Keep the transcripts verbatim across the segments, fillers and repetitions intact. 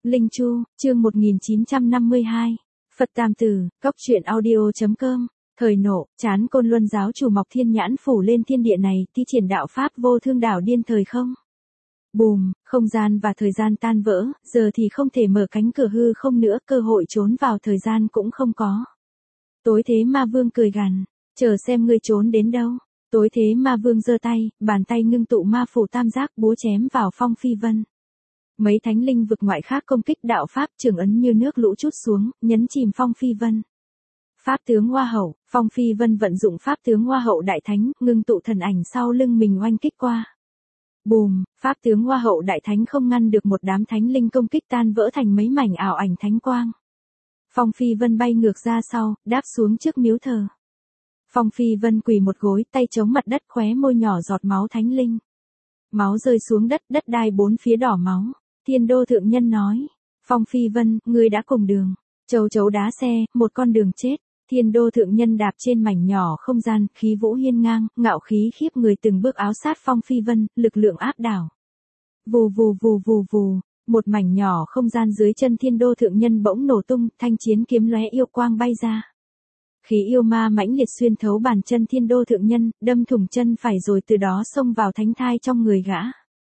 Linh Chu, chương một nghìn chín trăm năm mươi hai. Phật Tam Tử, Cốc truyện audio.com. Thời nộ, chán Côn Luân giáo chủ Mọc Thiên Nhãn phủ lên thiên địa này, thi triển đạo pháp vô thương đảo điên thời không. Bùm, không gian và thời gian tan vỡ, giờ thì không thể mở cánh cửa hư không nữa, cơ hội trốn vào thời gian cũng không có. Tối thế ma vương cười gằn, chờ xem ngươi trốn đến đâu. Tối thế ma vương giơ tay, bàn tay ngưng tụ ma phủ tam giác búa chém vào Phong Phi Vân. Mấy thánh linh vực ngoại khác công kích đạo pháp trường ấn như nước lũ trút xuống, nhấn chìm Phong Phi Vân. Pháp tướng Hoa Hậu, Phong Phi Vân vận dụng pháp tướng Hoa Hậu Đại Thánh, ngưng tụ thần ảnh sau lưng mình oanh kích qua. Bùm, pháp tướng Hoa Hậu Đại Thánh không ngăn được một đám thánh linh công kích tan vỡ thành mấy mảnh ảo ảnh thánh quang. Phong Phi Vân bay ngược ra sau, đáp xuống trước miếu thờ. Phong Phi Vân quỳ một gối, tay chống mặt đất, khóe môi nhỏ giọt máu thánh linh. Máu rơi xuống đất, đất đai bốn phía đỏ máu. Thiên Đô thượng nhân nói, Phong Phi Vân, ngươi đã cùng đường. Châu chấu đá xe, một con đường chết. Thiên Đô thượng nhân đạp trên mảnh nhỏ không gian, khí vũ hiên ngang, ngạo khí khiếp người, từng bước áo sát Phong Phi Vân, lực lượng áp đảo. Vù vù vù vù vù, một mảnh nhỏ không gian dưới chân Thiên Đô thượng nhân bỗng nổ tung, thanh chiến kiếm lóe yêu quang bay ra. Khí yêu ma mãnh liệt xuyên thấu bàn chân Thiên Đô thượng nhân, đâm thủng chân phải rồi từ đó xông vào thánh thai trong người gã.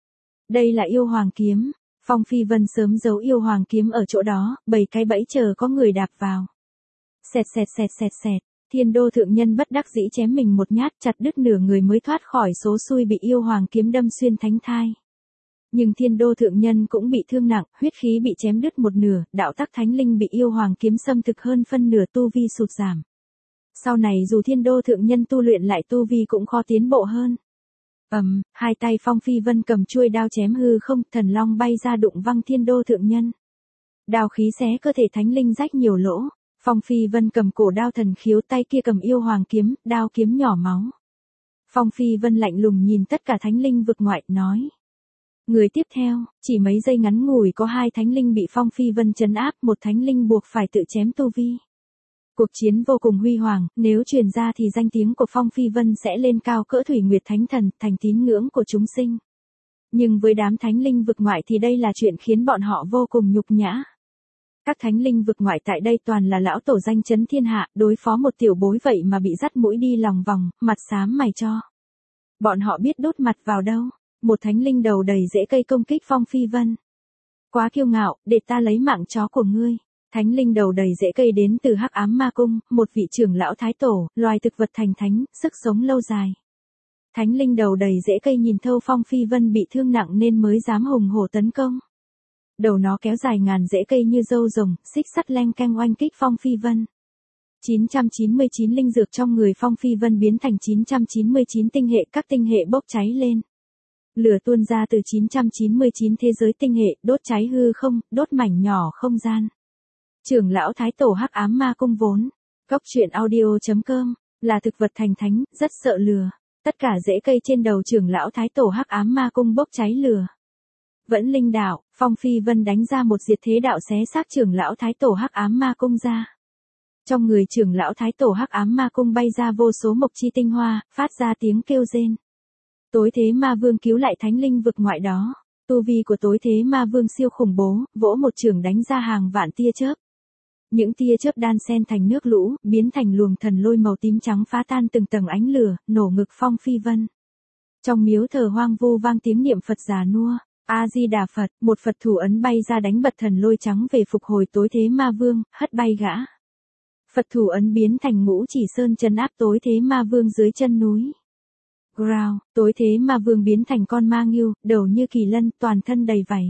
Đây là yêu hoàng kiếm. Phong Phi Vân sớm giấu yêu hoàng kiếm ở chỗ đó, bảy cái bẫy chờ có người đạp vào. Xẹt xẹt xẹt xẹt xẹt, Thiên Đô thượng nhân bất đắc dĩ chém mình một nhát, chặt đứt nửa người mới thoát khỏi số xui bị yêu hoàng kiếm đâm xuyên thánh thai. Nhưng Thiên Đô thượng nhân cũng bị thương nặng, huyết khí bị chém đứt một nửa, đạo tắc thánh linh bị yêu hoàng kiếm xâm thực hơn phân nửa, tu vi sụt giảm. Sau này dù Thiên Đô thượng nhân tu luyện lại tu vi cũng khó tiến bộ hơn. Ầm, um, hai tay Phong Phi Vân cầm chuôi đao chém hư không, thần long bay ra đụng văng Thiên Đô thượng nhân. Đao khí xé cơ thể thánh linh rách nhiều lỗ. Phong Phi Vân cầm cổ đao thần khiếu, tay kia cầm yêu hoàng kiếm, đao kiếm nhỏ máu. Phong Phi Vân lạnh lùng nhìn tất cả thánh linh vực ngoại, nói. Người tiếp theo, chỉ mấy giây ngắn ngủi có hai thánh linh bị Phong Phi Vân trấn áp, một thánh linh buộc phải tự chém tu vi. Cuộc chiến vô cùng huy hoàng, nếu truyền ra thì danh tiếng của Phong Phi Vân sẽ lên cao cỡ Thủy Nguyệt Thánh Thần, thành tín ngưỡng của chúng sinh. Nhưng với đám thánh linh vực ngoại thì đây là chuyện khiến bọn họ vô cùng nhục nhã. Các thánh linh vực ngoại tại đây toàn là lão tổ danh chấn thiên hạ, đối phó một tiểu bối vậy mà bị dắt mũi đi lòng vòng, mặt xám mày cho. Bọn họ biết đốt mặt vào đâu, một thánh linh đầu đầy rễ cây công kích Phong Phi Vân. Quá kiêu ngạo, để ta lấy mạng chó của ngươi. Thánh linh đầu đầy rễ cây đến từ Hắc Ám Ma Cung, một vị trưởng lão thái tổ, loài thực vật thành thánh, sức sống lâu dài. Thánh linh đầu đầy rễ cây nhìn thâu Phong Phi Vân bị thương nặng nên mới dám hùng hổ tấn công. Đầu nó kéo dài ngàn rễ cây như râu rồng, xích sắt leng keng oanh kích Phong Phi Vân. chín trăm chín mươi chín linh dược trong người Phong Phi Vân biến thành chín trăm chín mươi chín tinh hệ, các tinh hệ bốc cháy lên. Lửa tuôn ra từ chín trăm chín mươi chín thế giới tinh hệ, đốt cháy hư không, đốt mảnh nhỏ không gian. Trưởng lão thái tổ Hắc Ám Ma Cung vốn, Cốc truyện audio.com, là thực vật thành thánh, rất sợ lửa. Tất cả rễ cây trên đầu trưởng lão thái tổ Hắc Ám Ma Cung bốc cháy lửa. Vẫn linh đạo, Phong Phi Vân đánh ra một diệt thế đạo xé xác trưởng lão thái tổ Hắc Ám Ma Cung ra. Trong người trưởng lão thái tổ Hắc Ám Ma Cung bay ra vô số mộc chi tinh hoa, phát ra tiếng kêu rên. Tối thế ma vương cứu lại thánh linh vực ngoại đó. Tu vi của tối thế ma vương siêu khủng bố, vỗ một trường đánh ra hàng vạn tia chớp. Những tia chớp đan xen thành nước lũ, biến thành luồng thần lôi màu tím trắng phá tan từng tầng ánh lửa, nổ ngực Phong Phi Vân. Trong miếu thờ hoang vu vang tiếng niệm Phật già nua. A-di-đà Phật, một Phật thủ ấn bay ra đánh bật thần lôi trắng về phục hồi tối thế ma vương, hất bay gã. Phật thủ ấn biến thành ngũ chỉ sơn trấn áp tối thế ma vương dưới chân núi. Growl, tối thế ma vương biến thành con ma ngưu, đầu như kỳ lân, toàn thân đầy vảy.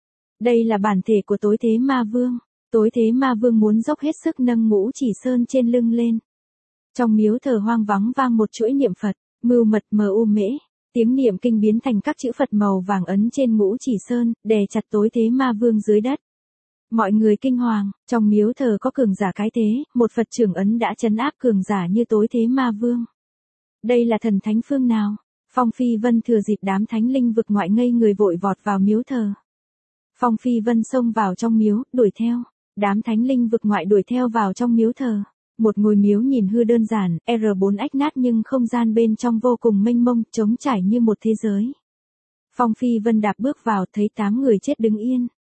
Đây là bản thể của tối thế ma vương. Tối thế ma vương muốn dốc hết sức nâng ngũ chỉ sơn trên lưng lên. Trong miếu thờ hoang vắng vang một chuỗi niệm Phật, mưu mật mờ u mễ. Tiếng niệm kinh biến thành các chữ Phật màu vàng ấn trên ngũ chỉ sơn, đè chặt tối thế ma vương dưới đất. Mọi người kinh hoàng, trong miếu thờ có cường giả cái thế, một Phật trưởng ấn đã trấn áp cường giả như tối thế ma vương. Đây là thần thánh phương nào? Phong Phi Vân thừa dịp đám thánh linh vực ngoại ngây người vội vọt vào miếu thờ. Phong Phi Vân xông vào trong miếu, đuổi theo. Đám thánh linh vực ngoại đuổi theo vào trong miếu thờ. Một ngôi miếu nhìn hư đơn giản, R bốn ách nát nhưng không gian bên trong vô cùng mênh mông, trống trải như một thế giới. Phong Phi Vân đạp bước vào, thấy tám người chết đứng yên.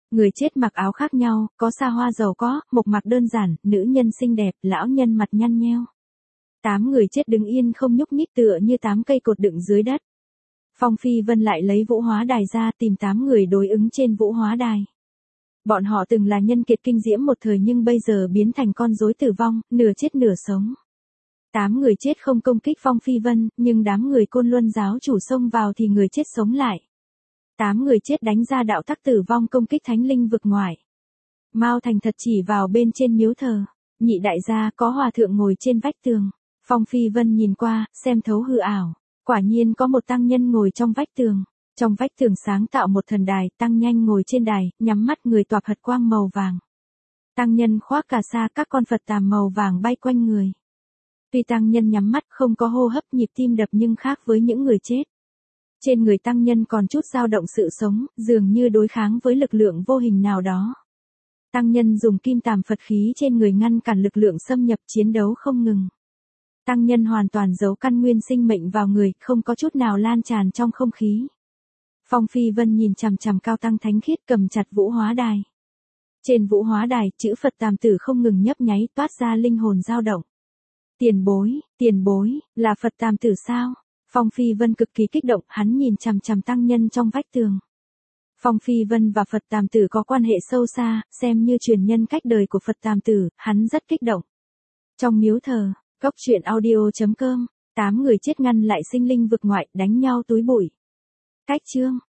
Người chết mặc áo khác nhau, có xa hoa giàu có, mộc mạc đơn giản, nữ nhân xinh đẹp, lão nhân mặt nhăn nheo. Tám người chết đứng yên không nhúc nhích tựa như tám cây cột đựng dưới đất. Phong Phi Vân lại lấy vũ hóa đài ra tìm tám người đối ứng trên vũ hóa đài. Bọn họ từng là nhân kiệt kinh diễm một thời nhưng bây giờ biến thành con rối tử vong, nửa chết nửa sống. Tám người chết không công kích Phong Phi Vân, nhưng đám người Côn Luân giáo chủ xông vào thì người chết sống lại. Tám người chết đánh ra đạo tắc tử vong công kích thánh linh vực ngoài. Mao Thành Thật chỉ vào bên trên miếu thờ. Nhị đại gia có hòa thượng ngồi trên vách tường. Phong Phi Vân nhìn qua, xem thấu hư ảo. Quả nhiên có một tăng nhân ngồi trong vách tường. Trong vách tường sáng tạo một thần đài, tăng nhanh ngồi trên đài, nhắm mắt người toạc hật quang màu vàng. Tăng nhân khoác cà sa, các con Phật tàm màu vàng bay quanh người. Tuy tăng nhân nhắm mắt không có hô hấp nhịp tim đập nhưng khác với những người chết. Trên người tăng nhân còn chút dao động sự sống, dường như đối kháng với lực lượng vô hình nào đó. Tăng nhân dùng kim tàm Phật khí trên người ngăn cản lực lượng xâm nhập chiến đấu không ngừng. Tăng nhân hoàn toàn giấu căn nguyên sinh mệnh vào người, không có chút nào lan tràn trong không khí. Phong Phi Vân nhìn chằm chằm cao tăng thánh khiết cầm chặt vũ hóa đài. Trên vũ hóa đài, chữ Phật tàm tử không ngừng nhấp nháy toát ra linh hồn dao động. Tiền bối, tiền bối, là Phật tàm tử sao? Phong Phi Vân cực kỳ kích động, hắn nhìn chằm chằm tăng nhân trong vách tường. Phong Phi Vân và Phật tàm tử có quan hệ sâu xa, xem như truyền nhân cách đời của Phật tàm tử, hắn rất kích động. Trong miếu thờ, Cốc truyện audio chấm com, tám người chết ngăn lại sinh linh vực ngoại đánh nhau túi bụi. Cách chương